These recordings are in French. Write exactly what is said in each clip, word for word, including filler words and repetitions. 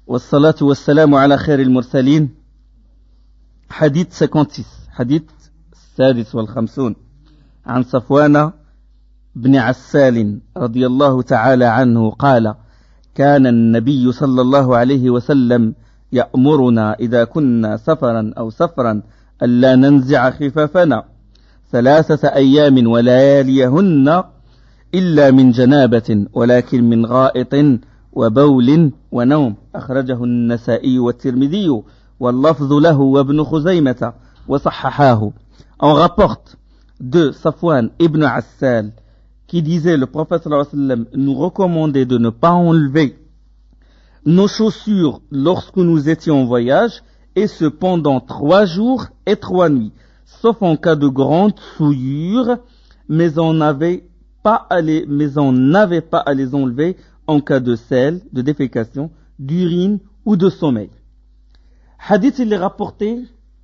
والصلاة والسلام على خير المرسلين. حديث cinquante-six حديث السادس والخمسون عن صفوان بن عسال رضي الله تعالى عنه قال: كان النبي صلى الله عليه وسلم يأمرنا إذا كنا سفرا أو سفرا ألا ننزع خفافنا ثلاثة أيام ولياليهن إلا من جنابة ولكن من غائط وبول ونوم. أخرجه النسائي والترمذي واللفظ له وابن خزيمة وصححاه. On rapporte de Safwan ibn Assal qui disait: le prophète sallallahu alayhi wa sallam nous recommandait de ne pas enlever nos chaussures lorsque nous étions en voyage, et ce pendant trois jours et trois nuits, sauf en cas de grande souillure, mais on n'avait pas à les, mais on n'avait pas à les enlever en cas de sel, de défécation, d'urine ou de sommeil. Hadith, il est rapporté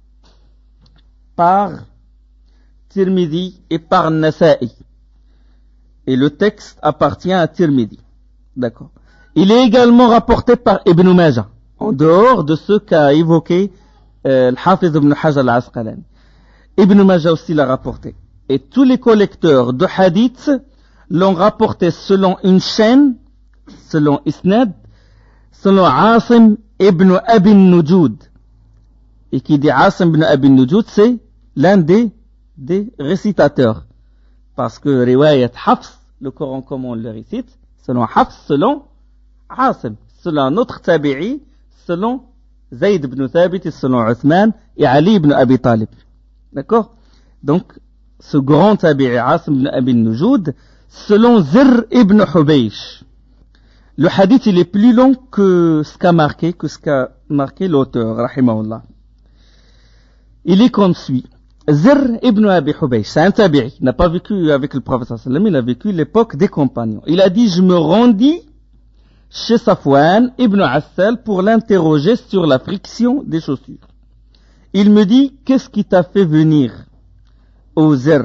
par Tirmidhi et par Nasa'i. Et le texte appartient à Tirmidhi. D'accord. Il est également rapporté par Ibn Majah, en dehors de ce qu'a évoqué euh, Al-Hafiz ibn Hajar al-Asqalani. Ibn Majah aussi l'a rapporté. Et tous les collecteurs de hadith l'ont rapporté selon une chaîne, selon Isnad, selon Asim ibn Abi Nujud. Et qui dit Asim ibn Abi Nujud, c'est l'un des, des récitateurs. Parce que Riwayat Hafs, le Coran comme on le récite, selon Hafs, selon Asim, selon un autre tabi'i, selon Zayd ibn Thabit, et selon Uthman et Ali ibn Abi Talib. D'accord? Donc, ce grand tabi'i Asim ibn Abi Nujud, selon Zir ibn Hubaysh. Le hadith, il est plus long que ce qu'a marqué, que ce qu'a marqué l'auteur, rahimahullah. Il est comme suit. Zir ibn Abi Hubaysh, c'est un tabi'i, il n'a pas vécu avec le prophète sallallahu alayhi wa sallam, il a vécu l'époque des compagnons. Il a dit: je me rendis chez Safwan ibn Assal pour l'interroger sur la friction des chaussures. Il me dit: qu'est-ce qui t'a fait venir au Zir?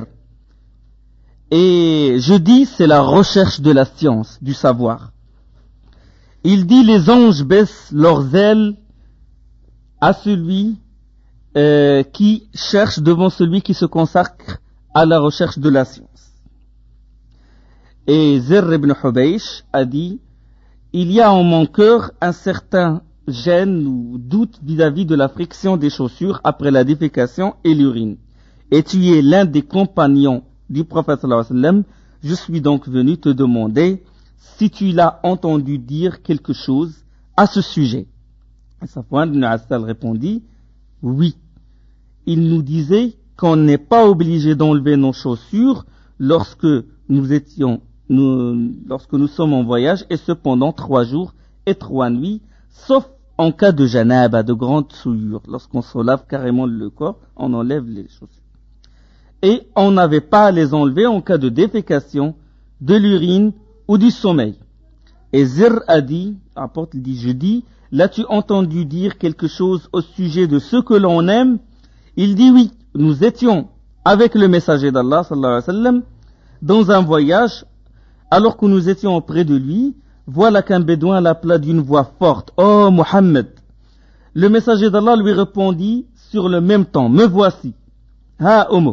Et je dis: c'est la recherche de la science, du savoir. Il dit: les anges baissent leurs ailes à celui euh, qui cherche devant celui qui se consacre à la recherche de la science. Et Zir ibn Hubaysh a dit: il y a en mon cœur un certain gêne ou doute vis-à-vis de la friction des chaussures après la défécation et l'urine. Et tu es l'un des compagnons du prophète sallallahu alayhi wa sallam. Je suis donc venu te demander si tu l'as entendu dire quelque chose à ce sujet. Et Safwan ibn Assal répondit: oui. Il nous disait qu'on n'est pas obligé d'enlever nos chaussures lorsque nous étions Nous, lorsque nous sommes en voyage, et cependant trois jours et trois nuits, sauf en cas de janaba, de grande souillure. Lorsqu'on se lave carrément le corps, on enlève les chaussures. Et on n'avait pas à les enlever en cas de défécation, de l'urine ou du sommeil. Et Zir a dit, rapporte, il dit: je dis, l'as-tu entendu dire quelque chose au sujet de ce que l'on aime? Il dit: oui, nous étions avec le messager d'Allah, sallallahu alayhi wa sallam, dans un voyage. Alors que nous étions auprès de lui, voilà qu'un bédouin l'appela d'une voix forte: oh Muhammad! Le messager d'Allah lui répondit sur le même temps: me voici. Ha Omo.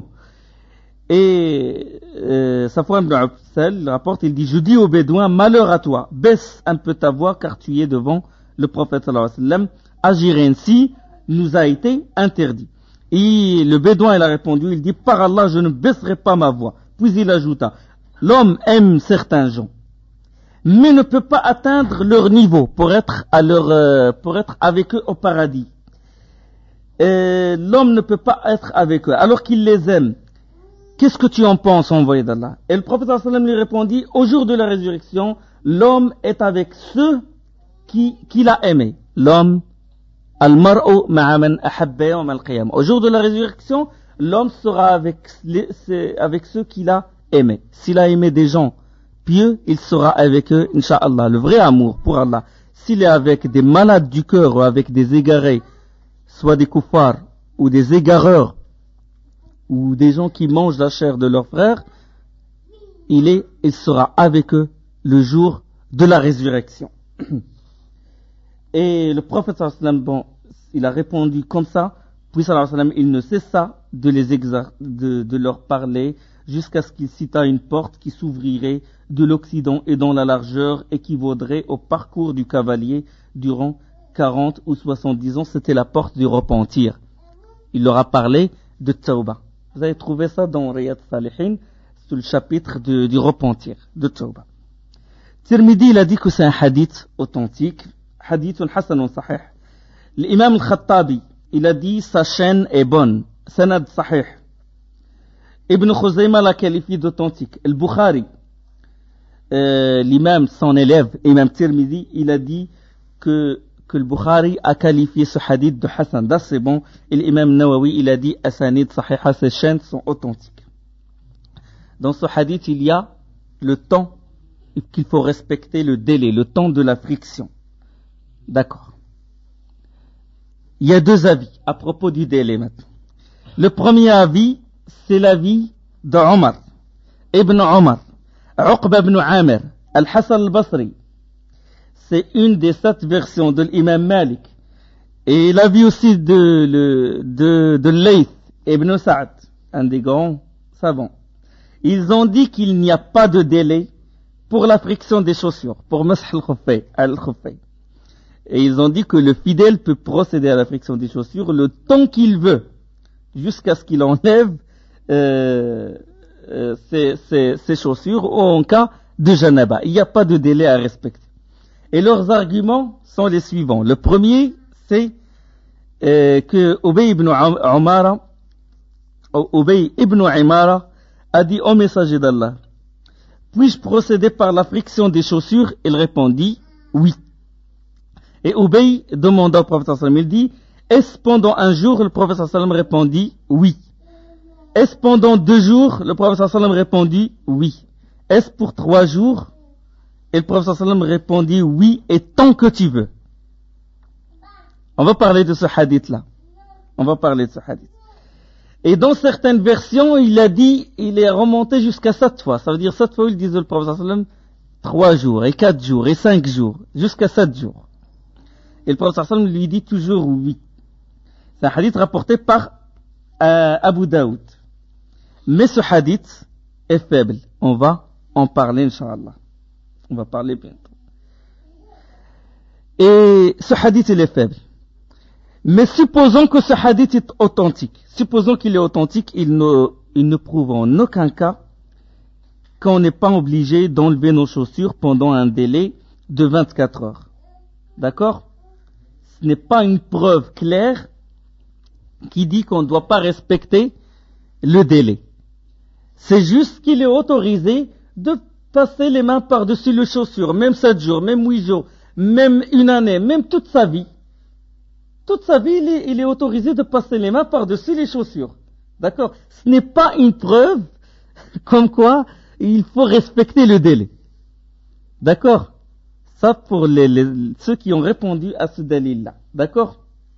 Et euh, Safwan ibn Assal rapporte, il dit: je dis au bédouin: malheur à toi, baisse un peu ta voix car tu es devant le prophète sallallahu alayhi wa sallam. Agir ainsi nous a été interdit. Et le bédouin, il a répondu, il dit: par Allah, je ne baisserai pas ma voix. Puis il ajouta: l'homme aime certains gens, mais ne peut pas atteindre leur niveau pour être, à leur, euh, pour être avec eux au paradis. Et l'homme ne peut pas être avec eux alors qu'il les aime. Qu'est-ce que tu en penses, envoyé d'Allah? Et le prophète sallallahu alayhi wa sallam lui répondit: au jour de la résurrection, l'homme est avec ceux qui, qu'il a aimés. L'homme, al-mar'u ma'a man ahabba yawm al-qiyamah. Au jour de la résurrection, l'homme sera avec, les, avec ceux qu'il a aimé. S'il a aimé des gens pieux, il sera avec eux, Inch'Allah, le vrai amour pour Allah. S'il est avec des malades du cœur ou avec des égarés, soit des koufars ou des égareurs ou des gens qui mangent la chair de leurs frères, il est, il sera avec eux le jour de la résurrection. Et le prophète sallallahu alayhi wa sallam, bon, il a répondu comme ça, puis sallallahu alayhi wa sallam, il ne cessa de les exer- de, de leur parler jusqu'à ce qu'il cita une porte qui s'ouvrirait de l'Occident et dont la largeur équivaudrait au parcours du cavalier durant quarante ou soixante-dix ans. C'était la porte du repentir. Il leur a parlé de Tawbah. Vous avez trouvé ça dans Riyad Salihin, sur le chapitre de, du repentir, de Tawbah. Tirmidhi, il a dit que c'est un hadith authentique, hadith hasan sahih. L'imam al-Khattabi, il a dit sa chaîne est bonne, sanad sahih. Ibn Khuzayma l'a qualifié d'authentique. Al-Bukhari, euh, l'imam, son élève, imam Tirmidhi, il a dit que, que le Bukhari a qualifié ce hadith de Hassan. Ça c'est bon. Et l'imam Nawawi, il a dit Asanid Sahiha, ces chaînes sont authentiques. Dans ce hadith, il y a le temps qu'il faut respecter, le délai, le temps de la friction. D'accord. Il y a deux avis à propos du délai maintenant. Le premier avis, c'est l'avis de Omar, Ibn Omar, Uqba ibn Amir, Al-Hassan al-Basri. C'est une des sept versions de l'imam Malik. Et l'avis aussi de, le, de, de Layth ibn Sa'd, un des grands savants. Ils ont dit qu'il n'y a pas de délai pour la friction des chaussures, pour Mash al-Khufay. Et ils ont dit que le fidèle peut procéder à la friction des chaussures le temps qu'il veut, jusqu'à ce qu'il enlève euh, euh, ses, ses, ses chaussures, ou en cas de janaba. Il n'y a pas de délai à respecter. Et leurs arguments sont les suivants. Le premier, c'est euh, que Ubay ibn Umara, Ubay ibn Imara a dit au messager d'Allah, puis-je procéder par la friction des chaussures? Il répondit, oui. Et Ubay demanda au prophète sallallahu alayhi wa sallam, il dit, est-ce pendant un jour? Le prophète sallallahu alayhi wa sallam répondit, oui. Est-ce pendant deux jours? Le prophète sallallahu alayhi wa sallam répondit, oui. Est-ce pour trois jours? Et le prophète sallallahu alayhi wa sallam répondit, oui, et tant que tu veux. On va parler de ce hadith-là. On va parler de ce hadith. Et dans certaines versions, il a dit, il est remonté jusqu'à sept fois. Ça veut dire sept fois, il disait le prophète sallallahu alayhi wa sallam, trois jours, et quatre jours, et cinq jours, jusqu'à sept jours. Et le prophète sallallahu alayhi wa sallam lui dit toujours oui. C'est un hadith rapporté par euh, Abu Daoud. Mais ce hadith est faible. On va en parler, Inch'Allah. On va parler bientôt. Et ce hadith, il est faible. Mais supposons que ce hadith est authentique. Supposons qu'il est authentique, il ne, il ne prouve en aucun cas qu'on n'est pas obligé d'enlever nos chaussures pendant un délai de vingt-quatre heures. D'accord? Ce n'est pas une preuve claire qui dit qu'on ne doit pas respecter le délai. C'est juste qu'il est autorisé de passer les mains par-dessus les chaussures, même sept jours, même huit jours, même une année, même toute sa vie. Toute sa vie, il est, il est autorisé de passer les mains par-dessus les chaussures. D'accord? Ce n'est pas une preuve comme quoi il faut respecter le délai. D'accord? Ça pour les, les, ceux qui ont répondu à ce dalil-là. D'accord?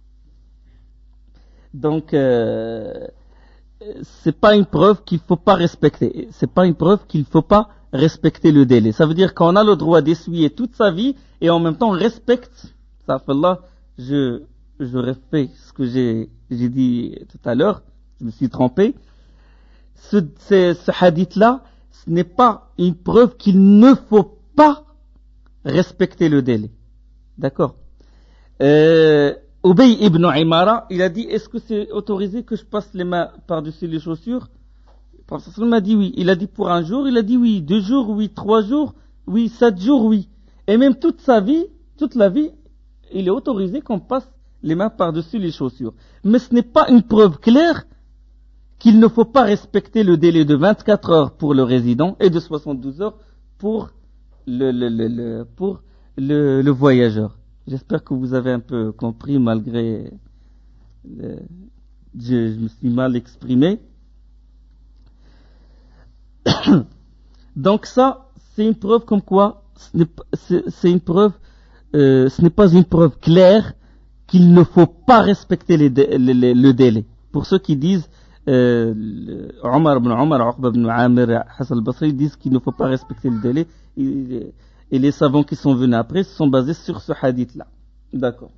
Donc, euh, c'est pas une preuve qu'il faut pas respecter. C'est pas une preuve qu'il faut pas respecter le délai. Ça veut dire qu'on a le droit d'essuyer toute sa vie et en même temps on respecte. Ça fait là, je, j'aurais fait ce que j'ai, j'ai dit tout à l'heure. Je me suis trompé. Ce, ce, ce hadith-là, ce n'est pas une preuve qu'il ne faut pas respecter le délai. D'accord? Euh, Ubay ibn Imara, il a dit, est-ce que c'est autorisé que je passe les mains par-dessus les chaussures? Le prophète m'a dit oui. Il a dit pour un jour, il a dit oui. Deux jours, oui. Trois jours, oui. Sept jours, oui. Et même toute sa vie, toute la vie, il est autorisé qu'on passe les mains par-dessus les chaussures. Mais ce n'est pas une preuve claire qu'il ne faut pas respecter le délai de vingt-quatre heures pour le résident et de soixante-douze heures pour le, le, le, le, pour le, le voyageur. J'espère que vous avez un peu compris malgré le, je, je me suis mal exprimé. Donc ça, c'est une preuve comme quoi, ce n'est, c'est, c'est une preuve, euh, ce n'est pas une preuve claire qu'il ne faut pas respecter les, les, les, le délai. Pour ceux qui disent, euh, Omar ibn Omar, Uqba ibn Amir, Hassan al-Basri disent qu'il ne faut pas respecter le délai. Et, et les savants qui sont venus après se sont basés sur ce hadith-là. D'accord.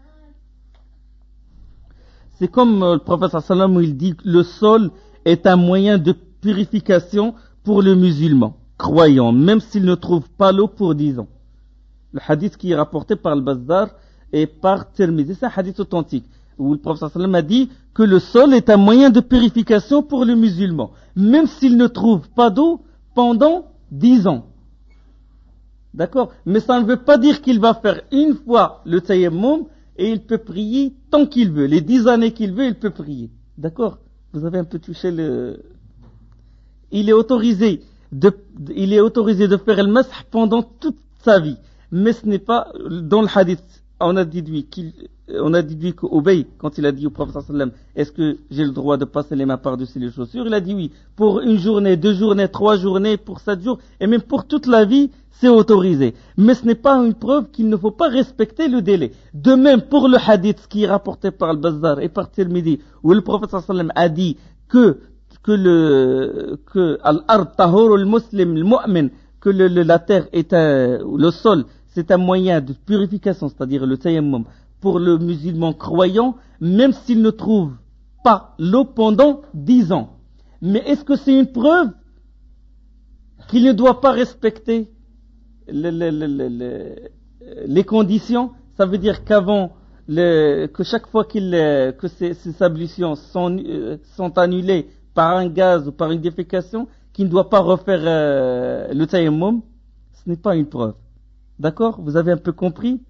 C'est comme euh, le prophète sallam où il dit que le sol est un moyen de purification pour le musulman croyant, même s'il ne trouve pas l'eau pour dix ans. Le hadith qui est rapporté par le Bazzar et par Tirmidhi, c'est un hadith authentique, où le prophète sallam a dit que le sol est un moyen de purification pour le musulman, même s'il ne trouve pas d'eau pendant dix ans. D'accord? Mais ça ne veut pas dire qu'il va faire une fois le tayammum et il peut prier tant qu'il veut. Les dix années qu'il veut, il peut prier. D'accord? Vous avez un peu touché le... Il est autorisé de, il est autorisé de faire le mash pendant toute sa vie. Mais ce n'est pas, dans le hadith, on a déduit qu'il, on a déduit qu'Obey, quand il a dit au prophète sallam, est-ce que j'ai le droit de passer les mains par-dessus les chaussures? Il a dit oui. Pour une journée, deux journées, trois journées, pour sept jours, et même pour toute la vie, c'est autorisé. Mais ce n'est pas une preuve qu'il ne faut pas respecter le délai. De même, pour le hadith qui est rapporté par le Bazzar et par Tirmidhi, où le prophète sallam a dit que, que le, que al-ard tahur al-muslim, le mu'min, que le, le, la terre est un, le sol, c'est un moyen de purification, c'est-à-dire le tayammum, pour le musulman croyant, même s'il ne trouve pas l'eau pendant dix ans. Mais est-ce que c'est une preuve qu'il ne doit pas respecter le, le, le, le, les conditions? Ça veut dire qu'avant, le, que chaque fois qu'il, que ces, ces ablutions sont, euh, sont annulées par un gaz ou par une défécation, qu'il ne doit pas refaire euh, le tayammum, ce n'est pas une preuve. D'accord? Vous avez un peu compris?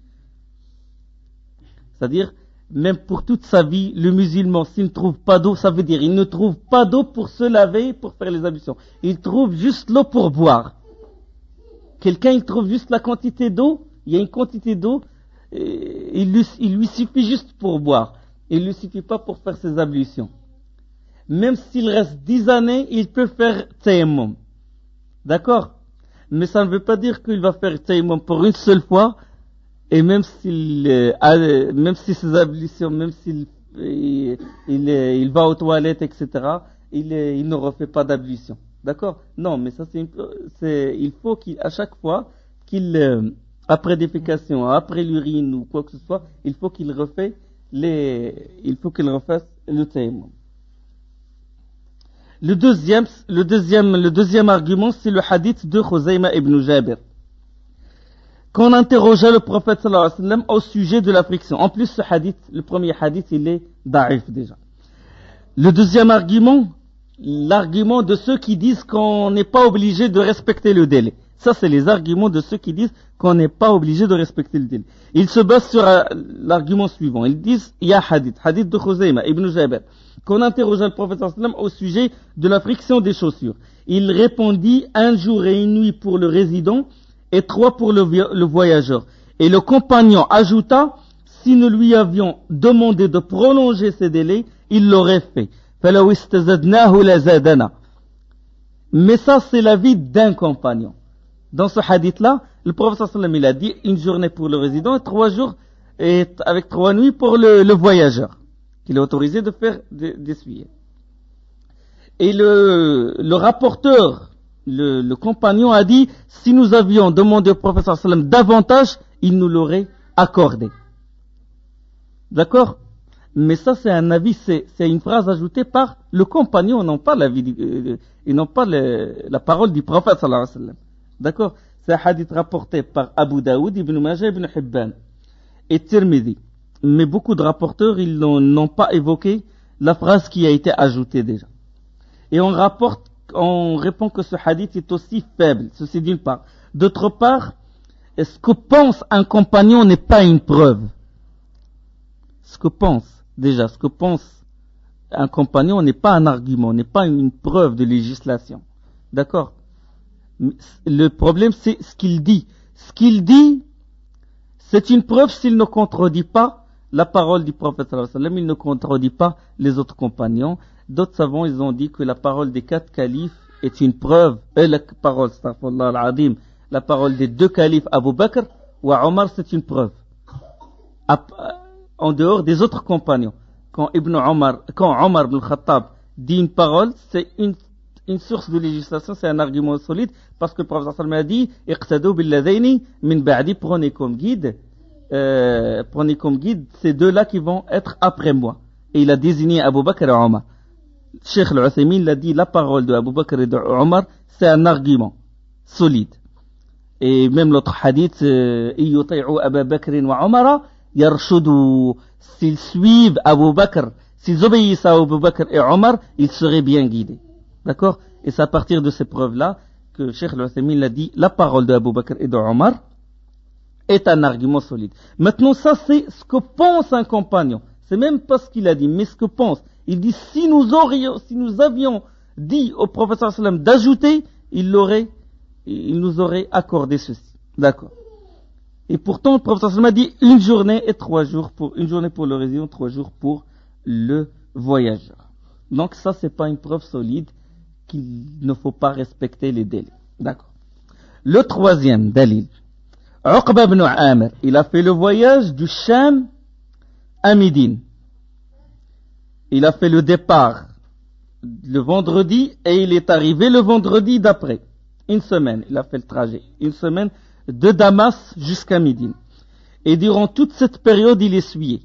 C'est-à-dire, même pour toute sa vie, le musulman, s'il ne trouve pas d'eau, ça veut dire il ne trouve pas d'eau pour se laver, pour faire les ablutions. Il trouve juste l'eau pour boire. Quelqu'un, il trouve juste la quantité d'eau, il y a une quantité d'eau, il lui, il lui suffit juste pour boire. Il ne lui suffit pas pour faire ses ablutions. Même s'il reste dix années, il peut faire tayammum. D'accord? Mais ça ne veut pas dire qu'il va faire tayammum pour une seule fois, et même s'il euh, a, même si ses ablutions, même s'il il, il, il va aux toilettes, et cetera, il, il ne refait pas d'ablution. D'accord? Non, mais ça c'est, une, c'est il faut qu'à chaque fois qu'il, euh, après défécation, après l'urine ou quoi que ce soit, il faut qu'il refait les, il faut qu'il refasse le tayammum. Le deuxième, le deuxième, le deuxième argument, c'est le hadith de Khuzayma ibn Jabir. Qu'on interrogeait le prophète sallallahu alayhi wa sallam au sujet de la friction. En plus, ce hadith, le premier hadith, il est da'if déjà. Le deuxième argument, l'argument de ceux qui disent qu'on n'est pas obligé de respecter le délai. Ça, c'est les arguments de ceux qui disent qu'on n'est pas obligé de respecter le délai. Ils se basent sur euh, l'argument suivant. Ils disent, il y a hadith, hadith de Khuzayma ibn Jabir, qu'on interrogea le prophète sallallahu alayhi wa sallam au sujet de la friction des chaussures. Il répondit un jour et une nuit pour le résident et trois pour le, le voyageur. Et le compagnon ajouta, si nous lui avions demandé de prolonger ces délais, il l'aurait fait. Mais ça, c'est l'avis d'un compagnon. Dans ce hadith-là, le prophète sallallahu alayhi wa sallam, il a dit une journée pour le résident et trois jours et avec trois nuits pour le, le voyageur, qu'il est autorisé de faire d'essuyer. Et le, le rapporteur, le, le compagnon a dit, si nous avions demandé au prophète sallallahu alayhi wa sallam davantage, il nous l'aurait accordé. D'accord? Mais ça, c'est un avis, c'est, c'est une phrase ajoutée par le compagnon, non pas l'avis, euh, et non pas le, la parole du prophète sallallahu alayhi wa sallam. D'accord? C'est un hadith rapporté par Abu Daoud, Ibn Majah, Ibn Hibban et Tirmidhi. Mais beaucoup de rapporteurs, ils n'ont, n'ont pas évoqué la phrase qui a été ajoutée déjà. Et on rapporte, on répond que ce hadith est aussi faible. Ceci d'une part. D'autre part, ce que pense un compagnon n'est pas une preuve. Ce que pense, déjà, ce que pense un compagnon n'est pas un argument, n'est pas une preuve de législation. D'accord? Le problème, c'est ce qu'il dit. Ce qu'il dit, c'est une preuve s'il ne contredit pas la parole du prophète sallallahu alayhi wa sallam, il ne contredit pas les autres compagnons. D'autres savants, ils ont dit que la parole des quatre califes est une preuve, et la parole, astaghfirullah al-azim, la parole des deux califes, Abu Bakr ou Omar, c'est une preuve. En dehors des autres compagnons. Quand Ibn Omar, quand Omar ibn Khattab dit une parole, c'est une une source de législation, c'est un argument solide, parce que le prophète sallallahu alayhi wa sallam a dit, iqtadou billadhaini min ba'di, prenez comme guide euh, prenez comme guide ces deux-là qui vont être après moi. Et il a désigné Abu Bakr et Omar. Cheikh Al-Uthaymin l'a dit, la parole de Abu Bakr et de Omar, c'est un argument solide. Et même l'autre hadith, Iyuti'u Abu Bakr wa Omar, yarshudu, s'ils suivent Abu Bakr, s'ils obéissent à Abu Bakr et Omar, ils seraient bien guidés. D'accord? Et c'est à partir de ces preuves-là que Cheikh Al-Uthaymin l'a dit, la parole de Abu Bakr et de Omar est un argument solide. Maintenant, ça c'est ce que pense un compagnon. C'est même pas ce qu'il a dit, mais ce que pense. Il dit, si nous aurions, si nous avions dit au prophète sallam d'ajouter, il l'aurait, il nous aurait accordé ceci. D'accord. Et pourtant, le prophète sallam a dit une journée et trois jours pour, une journée pour le résident, trois jours pour le voyageur. Donc ça, c'est pas une preuve solide qu'il ne faut pas respecter les délais. D'accord. Le troisième dalil. Uqba ibn Amir, il a fait le voyage du Sham à Médine. Il a fait le départ le vendredi et il est arrivé le vendredi d'après. Une semaine, il a fait le trajet. Une semaine de Damas jusqu'à Médine. Et durant toute cette période, il essuyait.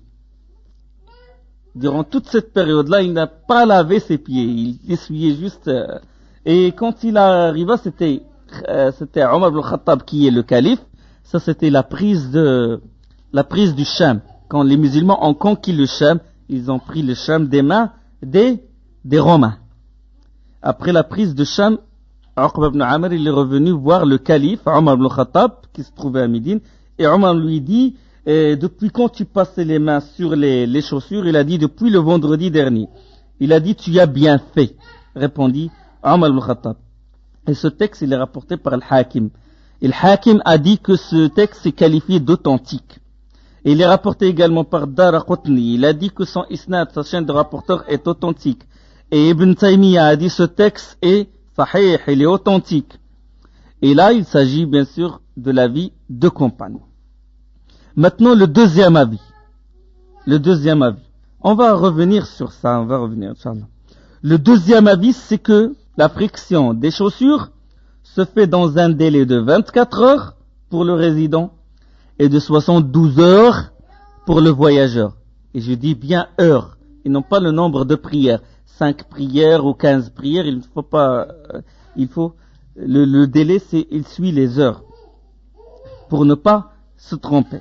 Durant toute cette période-là, il n'a pas lavé ses pieds. Il essuyait juste. Euh, et quand il arriva, c'était, euh, c'était Omar ibn Khattab qui est le calife. Ça, c'était la prise de, la prise du Sham. Quand les musulmans ont conquis le Sham, ils ont pris le Sham des mains des, des Romains. Après la prise de Sham, Uqba ibn Amir, il est revenu voir le calife, Omar ibn Khattab, qui se trouvait à Médine, et Omar lui dit, eh, depuis quand tu passais les mains sur les, les chaussures? Il a dit, depuis le vendredi dernier. Il a dit, tu as bien fait, répondit Omar ibn Khattab. Et ce texte, il est rapporté par Al-Hakim. Et le Hakim a dit que ce texte est qualifié d'authentique. Et il est rapporté également par Daraqutni. Il a dit que son isnad, sa chaîne de rapporteurs, est authentique. Et Ibn Taymiyyah a dit ce texte est sahih, il est authentique. Et là, il s'agit bien sûr de l'avis de compagnons. Maintenant, le deuxième avis. Le deuxième avis. On va revenir sur ça, on va revenir, Inch'Allah. Le deuxième avis, c'est que la friction des chaussures se fait dans un délai de vingt-quatre heures pour le résident et de soixante-douze heures pour le voyageur. Et je dis bien heures, et non pas le nombre de prières. cinq prières ou quinze prières, il ne faut pas, euh, il faut, le, le délai c'est, il suit les heures. Pour ne pas se tromper.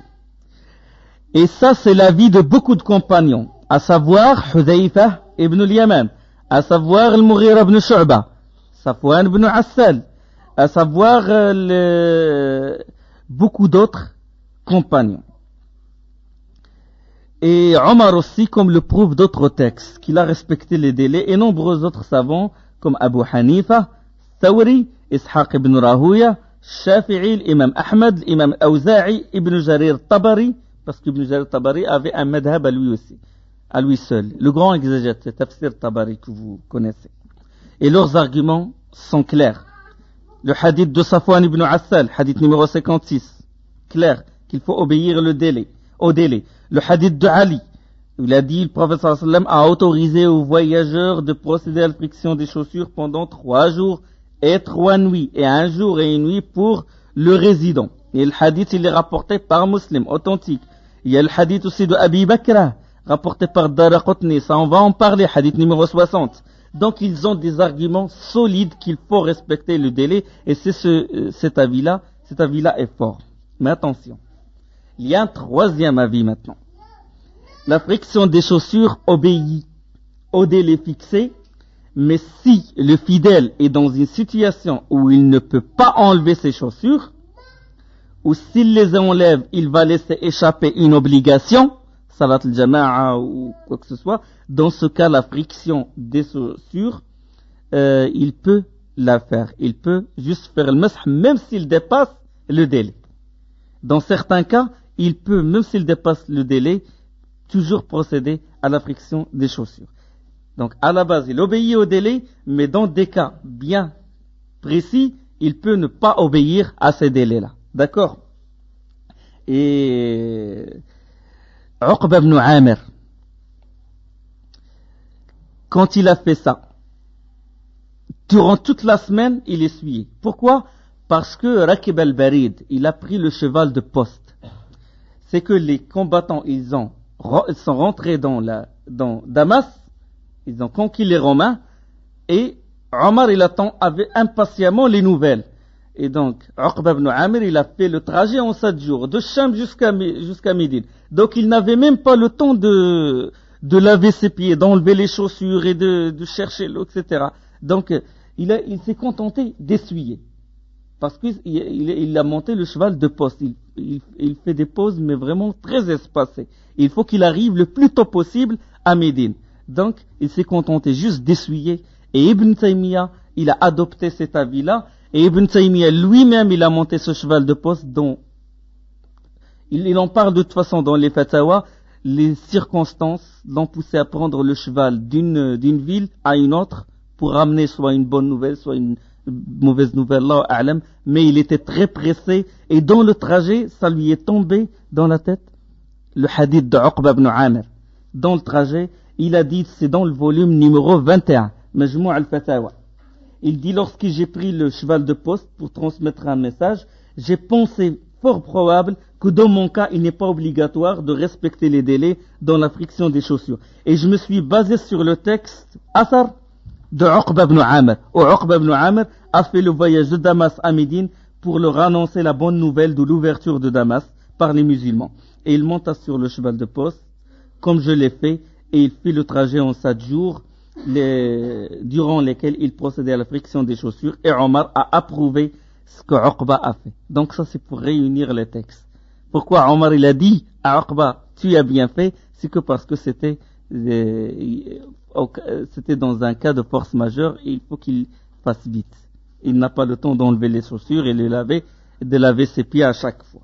Et ça c'est l'avis de beaucoup de compagnons, à savoir Hudayfa ibn al-Yaman, à savoir al-Mughira ibn Shu'ba, Safwan ibn Assal, à savoir euh, le... beaucoup d'autres compagnons. Et Omar aussi, comme le prouvent d'autres textes, qu'il a respecté les délais, et nombreux autres savants, comme Abu Hanifa, Thawri, Ishaq ibn Rahuya, Shafi'i, l'imam Ahmad, l'imam Awza'i, Ibn Jarir Tabari, parce qu'Ibn Jarir Tabari avait un madhab à lui aussi, à lui seul. Le grand exégète, c'est Tafsir Tabari que vous connaissez. Et leurs arguments sont clairs. Le hadith de Safwan ibn Assal, hadith numéro cinquante-six, clair, qu'il faut obéir le délai, au délai. Le hadith de Ali, il a dit, le prophète sallallahu alayhi wa sallam a autorisé aux voyageurs de procéder à la friction des chaussures pendant trois jours et trois nuits, et un jour et une nuit pour le résident. Et le hadith, il est rapporté par Muslim, authentique. Il y a le hadith aussi de Abi Bakra, rapporté par Daraqutni, ça on va en parler, hadith numéro soixante. Donc ils ont des arguments solides qu'il faut respecter le délai, et c'est ce, cet avis-là, cet avis-là est fort. Mais attention, il y a un troisième avis maintenant. La friction des chaussures obéit au délai fixé, mais si le fidèle est dans une situation où il ne peut pas enlever ses chaussures, ou s'il les enlève, il va laisser échapper une obligation, salat al-jama'a ou quoi que ce soit, dans ce cas, la friction des chaussures, euh, il peut la faire. Il peut juste faire le mash, même s'il dépasse le délai. Dans certains cas, il peut, même s'il dépasse le délai, toujours procéder à la friction des chaussures. Donc, à la base, il obéit au délai, mais dans des cas bien précis, il peut ne pas obéir à ces délais-là. D'accord? Et Uqba ibn Amir, quand il a fait ça, durant toute la semaine, il essuyait. Pourquoi? Parce que Rakib al-Barid, il a pris le cheval de poste. c'est que les combattants, ils, ont, ils sont rentrés dans, la, dans Damas, ils ont conquis les Romains, et Omar, il attend avec impatiemment les nouvelles. Et donc, Uqba ibn Amir, il a fait le trajet en sept jours, de Cham jusqu'à, jusqu'à Médine. Donc, il n'avait même pas le temps de, de laver ses pieds, d'enlever les chaussures et de, de chercher l'eau, et cetera. Donc, il, a, il s'est contenté d'essuyer. Parce qu'il il, il a monté le cheval de poste. Il, il, il fait des pauses, mais vraiment très espacées. Il faut qu'il arrive le plus tôt possible à Médine. Donc, il s'est contenté juste d'essuyer. Et Ibn Taymiyyah, il a adopté cet avis-là. Et Ibn Taymiyyah lui-même, il a monté ce cheval de poste dont il, il en parle de toute façon dans les fatawa. Les circonstances l'ont poussé à prendre le cheval d'une, d'une ville à une autre pour ramener soit une bonne nouvelle, soit une mauvaise nouvelle, Allah a'lam. Mais il était très pressé et dans le trajet, ça lui est tombé dans la tête le hadith de Uqba ibn Amir. Dans le trajet, il a dit, c'est dans le volume numéro vingt et un, Majmou' al-Fatawa. Il dit, lorsque j'ai pris le cheval de poste pour transmettre un message, j'ai pensé fort probable que dans mon cas, il n'est pas obligatoire de respecter les délais dans la friction des chaussures. Et je me suis basé sur le texte Athar de Uqba ibn Amir, où Uqba ibn Amir a fait le voyage de Damas à Médine pour leur annoncer la bonne nouvelle de l'ouverture de Damas par les musulmans. Et il monta sur le cheval de poste, comme je l'ai fait, et il fit le trajet en sept jours, les, durant lesquels il procédait à la friction des chaussures, et Omar a approuvé ce que Uqba a fait. Donc ça, c'est pour réunir les textes. Pourquoi Omar il a dit à Uqba, tu as bien fait, c'est que parce que c'était, euh, c'était dans un cas de force majeure, et il faut qu'il fasse vite. Il n'a pas le temps d'enlever les chaussures et de laver, de laver ses pieds à chaque fois.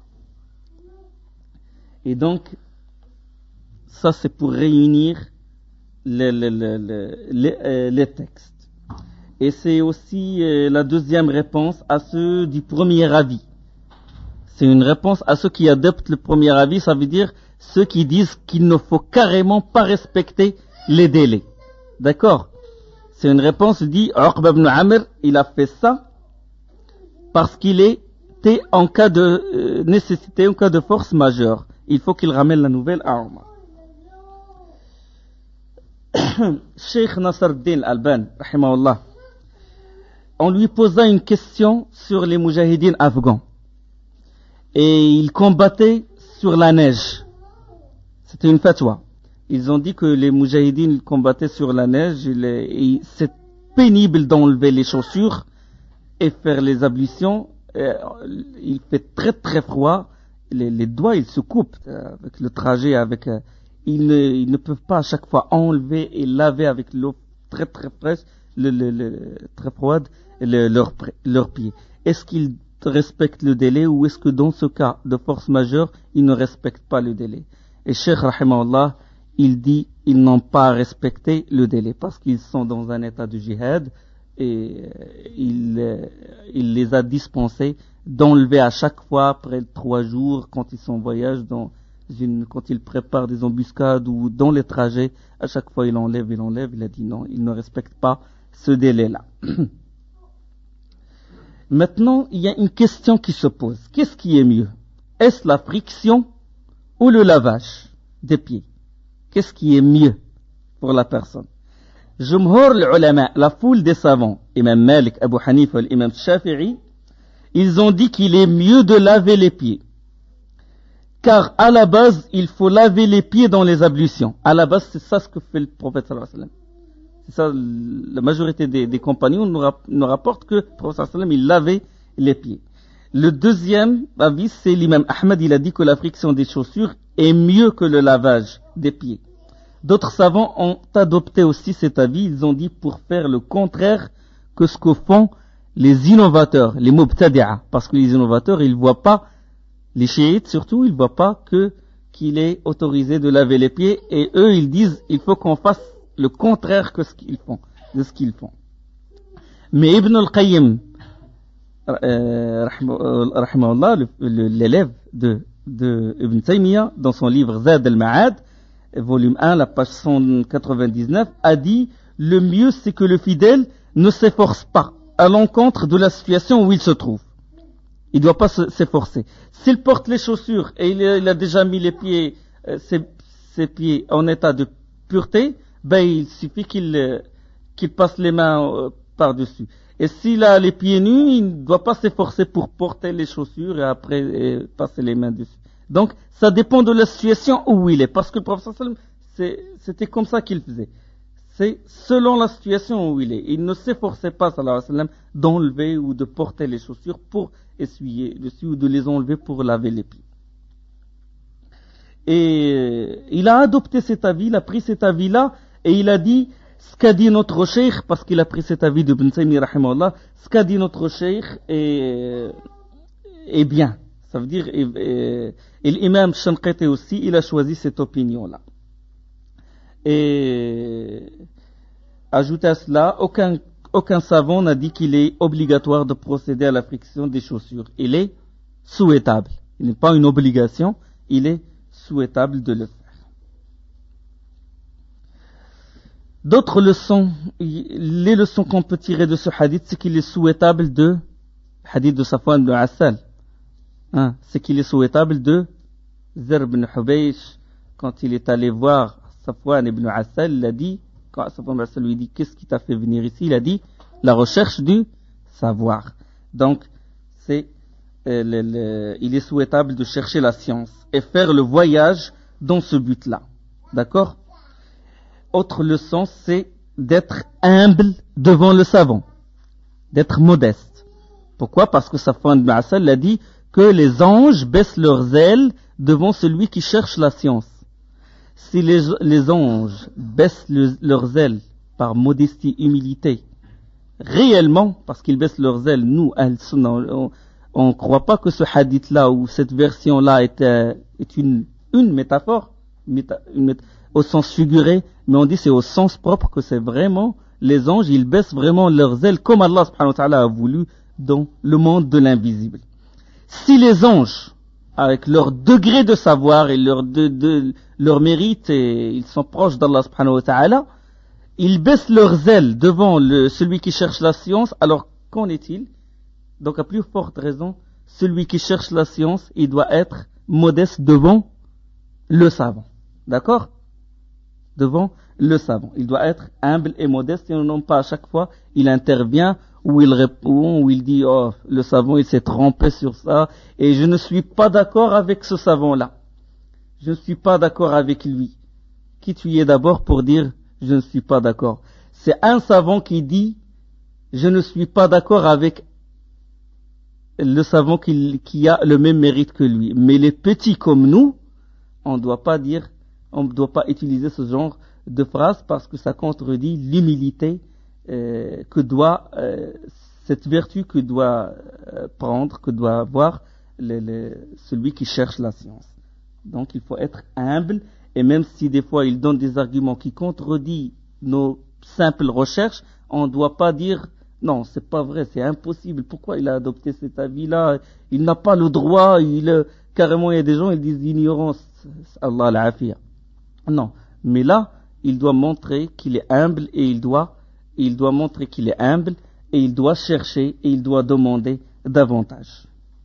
Et donc, ça c'est pour réunir les, les, les, les, euh, les textes. Et c'est aussi euh, la deuxième réponse à ceux du premier avis. C'est une réponse à ceux qui adoptent le premier avis, ça veut dire ceux qui disent qu'il ne faut carrément pas respecter les délais. D'accord? C'est une réponse, dit Uqba ibn Amir, il a fait ça parce qu'il était en cas de euh, nécessité, en cas de force majeure. Il faut qu'il ramène la nouvelle à Omar. Cheikh Nasr al-Din al-Albani, rahimahullah, on lui posa une question sur les moujahidines afghans. Et ils combattaient sur la neige. C'était une fatwa. Ils ont dit que les moujahidines combattaient sur la neige. Et, et c'est pénible d'enlever les chaussures et faire les ablutions. Et il fait très très froid. Les, les doigts, ils se coupent avec le trajet. Avec, euh, ils, ne, ils ne peuvent pas à chaque fois enlever et laver avec l'eau très très fraîche, le, le, le, très froide, le, leurs leur pieds. Est-ce qu'ils respectent le délai ou est-ce que dans ce cas de force majeure, ils ne respectent pas le délai? Et Cheikh Rahimahullah, il dit ils n'ont pas respecté le délai parce qu'ils sont dans un état de jihad et euh, il, euh, il les a dispensés d'enlever à chaque fois après trois jours quand ils sont en voyage, dans une, quand ils préparent des embuscades ou dans les trajets, à chaque fois il enlève, il enlève, il a dit non, ils ne respectent pas ce délai-là. Maintenant, il y a une question qui se pose. Qu'est-ce qui est mieux? Est-ce la friction ou le lavage des pieds? Qu'est-ce qui est mieux pour la personne? Jumhur l'ulama, la foule des savants, Imam Malik, Abu Hanifa et l'imam Shafi'i, ils ont dit qu'il est mieux de laver les pieds. Car à la base, il faut laver les pieds dans les ablutions. À la base, c'est ça ce que fait le prophète sallallahu alayhi wa sallam. C'est ça, la majorité des, des compagnons nous, rap, nous rapportent que le prophète sallallahu alayhi wa sallam, il lavait les pieds. Le deuxième avis, c'est l'imam Ahmad, il a dit que la friction des chaussures est mieux que le lavage des pieds. D'autres savants ont adopté aussi cet avis, ils ont dit pour faire le contraire que ce que font les innovateurs, les mubtadi'a, parce que les innovateurs, ils voient pas, les chiites surtout, ils voient pas que qu'il est autorisé de laver les pieds, et eux, ils disent, il faut qu'on fasse le contraire que ce qu'ils font, de ce qu'ils font. Mais Ibn al-Qayyim, euh, rahimahullah, l'élève de, de Ibn Taymiyyah, dans son livre Zad al-Ma'ad, volume un, la page cent quatre-vingt-dix-neuf, a dit, le mieux c'est que le fidèle ne s'efforce pas à l'encontre de la situation où il se trouve. il ne doit pas s'efforcer. S'il porte les chaussures et il a, il a déjà mis les pieds, euh, ses, ses pieds en état de pureté, ben il suffit qu'il, euh, qu'il passe les mains euh, par-dessus. Et s'il a les pieds nus, il ne doit pas s'efforcer pour porter les chaussures et après et passer les mains dessus. Donc, ça dépend de la situation où il est. Parce que le prophète sallam, c'est, c'était comme ça qu'il faisait. C'est selon la situation où il est. Il ne s'efforçait pas, sallallahu alayhi wa sallam, d'enlever ou de porter les chaussures pour essuyer dessus ou de les enlever pour laver les pieds. Et il a adopté cet avis, il a pris cet avis-là et il a dit ce qu'a dit notre cheikh, parce qu'il a pris cet avis de Ibn Taymiyyah rahimahullah, ce qu'a dit notre cheikh est, est bien. Ça veut dire, et, et, et l'imam Shanqiti aussi, il a choisi cette opinion-là. Et ajouté à cela, aucun, aucun savant n'a dit qu'il est obligatoire de procéder à la friction des chaussures. Il est souhaitable. Il n'est pas une obligation, il est souhaitable de le faire. D'autres leçons, les leçons qu'on peut tirer de ce hadith, c'est qu'il est souhaitable de, hadith de Safwan ibn Assal, hein, c'est qu'il est souhaitable de Zar ibn Hubaysh, quand il est allé voir Safwan ibn Assal, il a dit, quand Safwan ibn Assal lui dit, qu'est-ce qui t'a fait venir ici? Il a dit, la recherche du savoir. Donc, c'est, euh, le, le, il est souhaitable de chercher la science et faire le voyage dans ce but-là. D'accord? Autre leçon, c'est d'être humble devant le savant, d'être modeste. Pourquoi? Parce que Safwan ibn Assal a dit que les anges baissent leurs ailes devant celui qui cherche la science. Si les, les anges baissent le, leurs ailes par modestie, humilité, réellement, parce qu'ils baissent leurs ailes, nous, on ne croit pas que ce hadith-là ou cette version-là est, euh, est une, une métaphore, méta, une méta, au sens figuré, mais on dit c'est au sens propre que c'est vraiment, les anges, ils baissent vraiment leurs ailes comme Allah subhanahu wa ta'ala a voulu dans le monde de l'invisible. Si les anges, avec leur degré de savoir et leur, de, de, leur mérite, et ils sont proches d'Allah subhanahu wa ta'ala, ils baissent leurs ailes devant le, celui qui cherche la science, alors qu'en est-il? Donc à plus forte raison, celui qui cherche la science, il doit être modeste devant le savant. D'accord? Devant le savant. Il doit être humble et modeste et non pas à chaque fois il intervient ou il répond ou il dit oh le savant il s'est trompé sur ça et je ne suis pas d'accord avec ce savant là. Je ne suis pas d'accord avec lui. Qui tu es d'abord pour dire je ne suis pas d'accord? C'est un savant qui dit je ne suis pas d'accord avec le savant qui, qui a le même mérite que lui. Mais les petits comme nous, on ne doit pas dire on ne doit pas utiliser ce genre de phrase parce que ça contredit l'humilité euh, que doit, euh, cette vertu que doit euh, prendre, que doit avoir le, le, celui qui cherche la science. Donc il faut être humble et même si des fois il donne des arguments qui contredisent nos simples recherches, on ne doit pas dire non, c'est pas vrai, c'est impossible. Pourquoi il a adopté cet avis-là? Il n'a pas le droit. Il, carrément, il y a des gens ils disent ignorance. Allah l'afia. Non, mais là, il doit montrer qu'il est humble et il doit, il doit montrer qu'il est humble et il doit chercher et il doit demander davantage.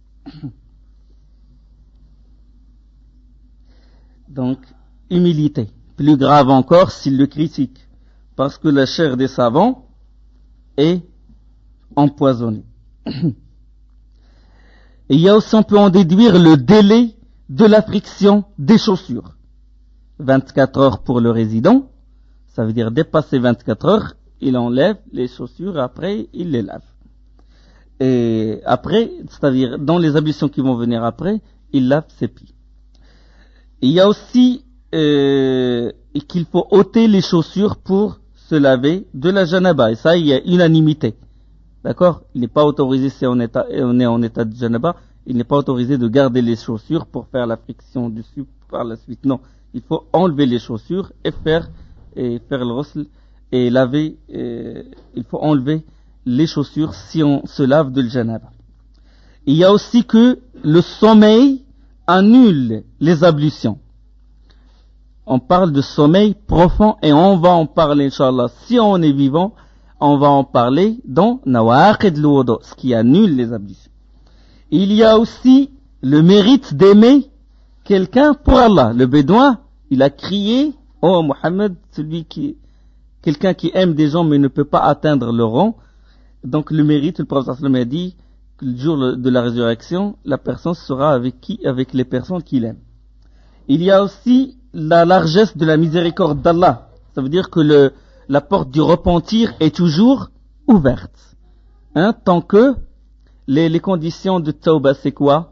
Donc, humilité. Plus grave encore s'il le critique, parce que la chair des savants est empoisonnée. Et il y a aussi, on peut en déduire le délai de la friction des chaussures. vingt-quatre heures pour le résident, ça veut dire dépasser vingt-quatre heures, il enlève les chaussures, après il les lave. Et après, c'est-à-dire dans les ablutions qui vont venir après, il lave ses pieds. Il y a aussi euh, qu'il faut ôter les chaussures pour se laver de la janaba, et ça il y a unanimité. D'accord? Il n'est pas autorisé, si on est, on est en état de janaba, il n'est pas autorisé de garder les chaussures pour faire la friction dessus par la suite. Non. Il faut enlever les chaussures et faire, et faire le ghusl et laver. Et il faut enlever les chaussures si on se lave de l'janaba. Il y a aussi que le sommeil annule les ablutions. On parle de sommeil profond et on va en parler, Inch'Allah. Si on est vivant, on va en parler dans Nawaqid al-Wudu, ce qui annule les ablutions. Il y a aussi le mérite d'aimer quelqu'un pour Allah. Le bédouin, il a crié, oh Mohammed, celui qui, quelqu'un qui aime des gens mais ne peut pas atteindre le rang. Donc le mérite, le prophète sallallahu alayhi wa sallam a dit que le jour de la résurrection, la personne sera avec qui? Avec les personnes qu'il aime. Il y a aussi la largesse de la miséricorde d'Allah. Ça veut dire que le, la porte du repentir est toujours ouverte. Hein, tant que les, les conditions de tawbah, c'est quoi?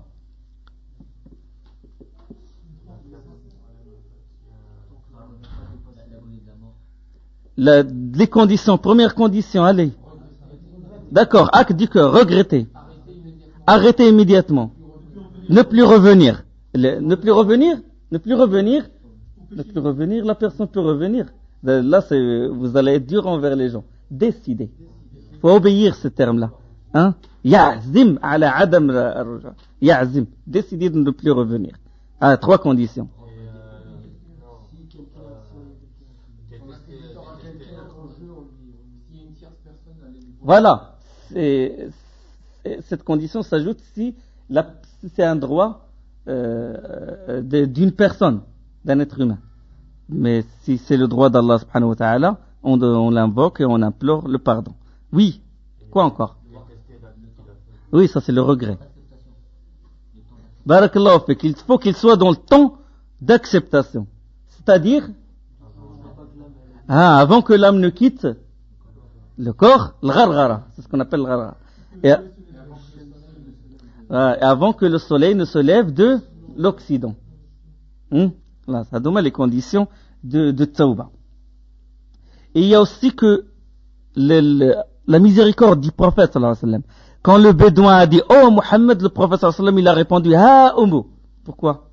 La, les conditions, première condition, allez. D'accord, acte du cœur, regretter. Arrêter immédiatement. Ne plus revenir. Le, ne plus revenir Ne plus revenir Ne plus revenir, la personne peut revenir. Là, c'est, vous allez être dur envers les gens. Décider. Il faut obéir ce terme-là. Hein? Ya'zim ala adam ar-ruja. Ya'zim. Décider de ne plus revenir. Ah, trois conditions. Voilà. C'est, c'est, cette condition s'ajoute si, la, si c'est un droit euh, de, d'une personne, d'un être humain. Mais si c'est le droit d'Allah subhanahu wa ta'ala, on, on l'invoque et on implore le pardon. Oui. Quoi encore? Oui, ça c'est le regret. Barakallahu fik. Il faut qu'il soit dans le temps d'acceptation. C'est-à-dire, ah, avant que l'âme ne quitte le corps, le gharghara. C'est ce qu'on appelle le gharghara. Et, ah, et avant que le soleil ne se lève de l'Occident. Hum? Là, ça donne les conditions de, de tawbah. Et il y a aussi que le, le, la miséricorde du prophète sallallahu alayhi wa sallam. Quand le bédouin a dit « Oh Mohammed », le prophète sallallahu alayhi wa sallam, il a répondu « Ha umu ». Pourquoi?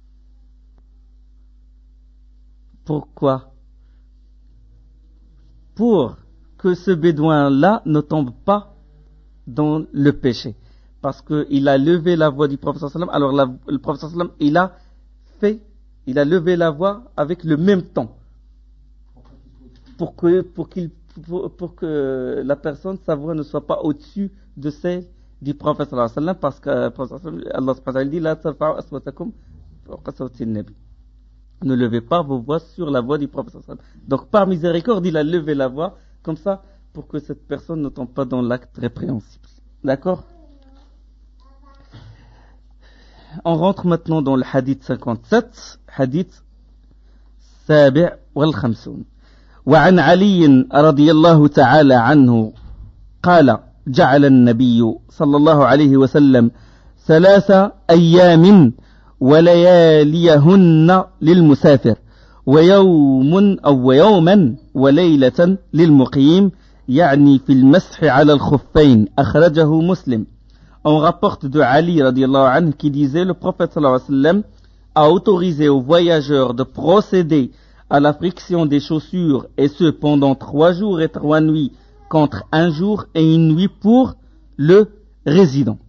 Pourquoi? Pour que ce bédouin-là ne tombe pas dans le péché. Parce qu'il a levé la voix du prophète sallallahu alayhi wa sallam. Alors la, le prophète sallallahu alayhi wa sallam, il a fait, il a levé la voix avec le même ton. Pour que, pour qu'il, pour, pour que la personne, sa voix ne soit pas au-dessus de celle du prophète sallallahu alayhi wa sallam. Parce que Allah subhanahu wa ta'ala dit « La tarfa'u aswatakum fawqa sawti an-nabi ». Ne levez pas vos voix sur la voix du prophète sallallahu alayhi wa sallam. Donc par miséricorde, il a levé la voix comme ça pour que cette personne ne tombe pas dans l'acte répréhensible. D'accord? On rentre maintenant dans le hadith cinquante-sept, hadith سابع والخمسون. وعن علي رضي الله تعالى عنه قال جعل النبي صلى الله عليه وسلم ثلاث أيام ولياليهن للمسافر ويوم أو يوما وليلة للمقيم يعني في المسح على الخفين أخرجه مسلم. On rapporte de Ali radiallahu anhu qui disait le prophète sallallahu alayhi wa sallam a autorisé aux voyageurs de procéder à la friction des chaussures et ce pendant trois jours et trois nuits contre un jour et une nuit pour le résident.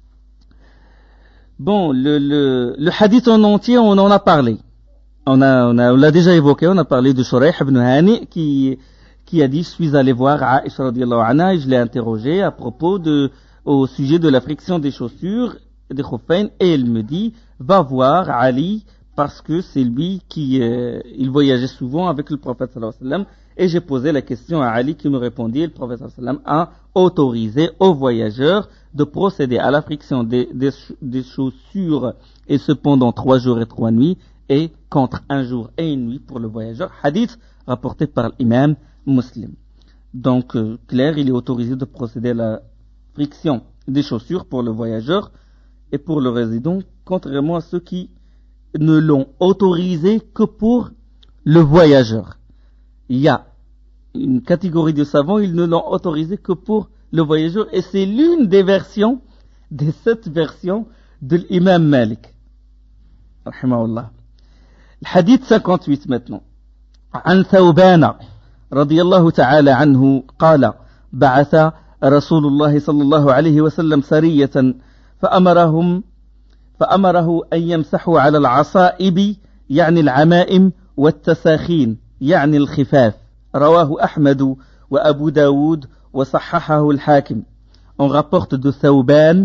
Bon, le, le, le hadith en entier, on en a parlé. On a, on a, on l'a déjà évoqué, on a parlé de Shuraih ibn Hani qui, qui a dit, je suis allé voir Aisha radiallahu anha et je l'ai interrogé à propos de, au sujet de la friction des chaussures, des khuffayn, et elle me dit, va voir Ali, parce que c'est lui qui, euh, il voyageait souvent avec le prophète sallallahu alayhi wa sallam, et j'ai posé la question à Ali qui me répondit, le prophète sallallahu alayhi wa sallam a autorisé aux voyageurs de procéder à la friction des, des, des chaussures, et ce pendant trois jours et trois nuits, et contre un jour et une nuit pour le voyageur. Hadith rapporté par l'imam Muslim. Donc, euh, clair, il est autorisé de procéder à la friction des chaussures pour le voyageur et pour le résident, contrairement à ceux qui ne l'ont autorisé que pour le voyageur. Il y a une catégorie de savants, ils ne l'ont autorisé que pour le voyageur, et c'est l'une des versions, des sept versions de l'imam Malik. Rahimahullah. Le hadith cinquante-huit maintenant. عن ثوبان رضي الله تعالى عنه قال بعث رسول الله صلى الله عليه وسلم سرية فأمرهم فأمره أن يمسحوا على العصائب يعني العمائم والتساخين يعني الخفاف رواه أحمد وأبو داود وصححه الحاكم. On rapporte de Thawban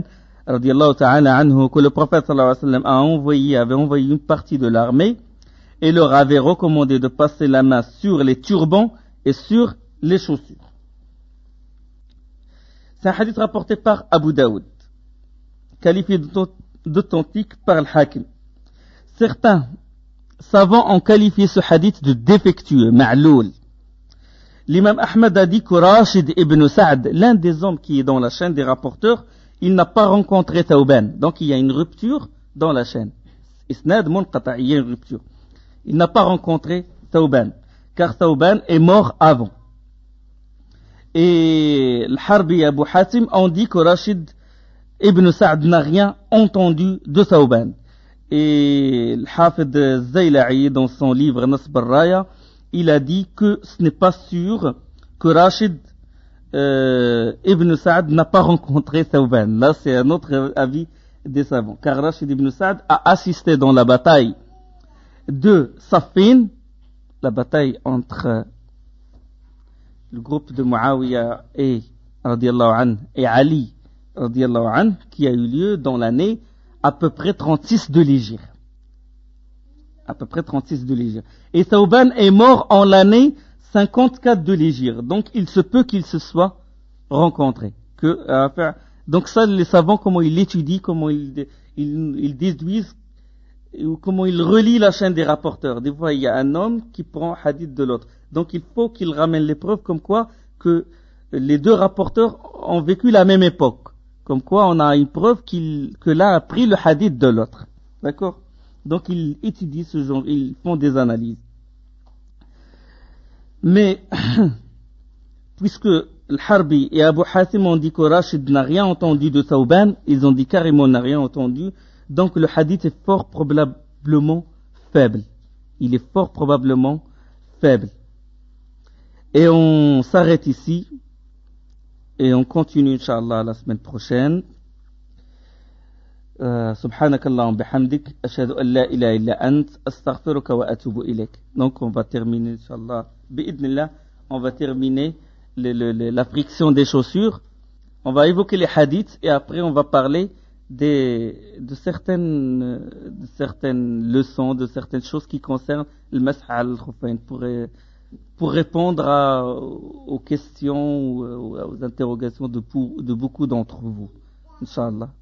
radiallahu ta'ala anhu, que le prophète sallallahu alayhi wa sallam a envoyé, avait envoyé une partie de l'armée et leur avait recommandé de passer la main sur les turbans et sur les chaussures. C'est un hadith rapporté par Abu Daoud, qualifié d'authentique par Al-Hakim. Certains savants ont qualifié ce hadith de défectueux, ma'loul. L'imam Ahmad a dit que Rashid ibn Sa'd, l'un des hommes qui est dans la chaîne des rapporteurs, il n'a pas rencontré Thawban. Donc il y a une rupture dans la chaîne. Isnad munqata, il y a une rupture. Il n'a pas rencontré Thawban, car Thawban est mort avant. Et Al-Harbi et Abu Hatim ont dit que Rashid ibn Sa'd n'a rien entendu de Thawban. Et Al-Hafid Zayla'i, dans son livre Nasb al-Raya, il a dit que ce n'est pas sûr que Rashid euh, ibn Sa'd n'a pas rencontré Thawban. Là, c'est un autre avis des savants. Car Rashid ibn Sa'd a assisté dans la bataille de Saffin, la bataille entre le groupe de Muawiyah et, radiallahu anhu, et Ali, radiallahu anhu, qui a eu lieu dans l'année à peu près trente-six de l'Hégire. À peu près trente-six de l'Hégire. Et Thawban est mort en l'année cinquante-quatre de l'Hégire. Donc il se peut qu'ils se soient rencontrés. Que, euh, donc ça, les savants, comment ils l'étudient, comment ils, ils, ils déduisent, ou comment ils relient la chaîne des rapporteurs. Des fois, il y a un homme qui prend hadith de l'autre. Donc il faut qu'il ramène les preuves comme quoi que les deux rapporteurs ont vécu la même époque. Comme quoi on a une preuve qu'il, que l'un a pris le hadith de l'autre. D'accord? Donc ils étudient ce genre, ils font des analyses. Mais, puisque Al-Harbi et Abu Hatim ont dit que Rashid n'a rien entendu de Thawban, ils ont dit carrément n'a rien entendu, donc le hadith est fort probablement faible. Il est fort probablement faible. Et on s'arrête ici, et on continue, Inch'Allah, la semaine prochaine. سبحانك اللهم بحمدك أشهد أن لا إله إلا أنت أستغفرك وأتوب إليك. Donc on va terminer Inch'Allah بإذن on va terminer le, le, le, la friction des chaussures. On va évoquer les hadiths et après on va parler des, de certaines de certaines leçons, de certaines choses qui concernent le mas'h al-khuffayn pour pour répondre à, aux questions ou aux interrogations de, de beaucoup d'entre vous. Inch'Allah.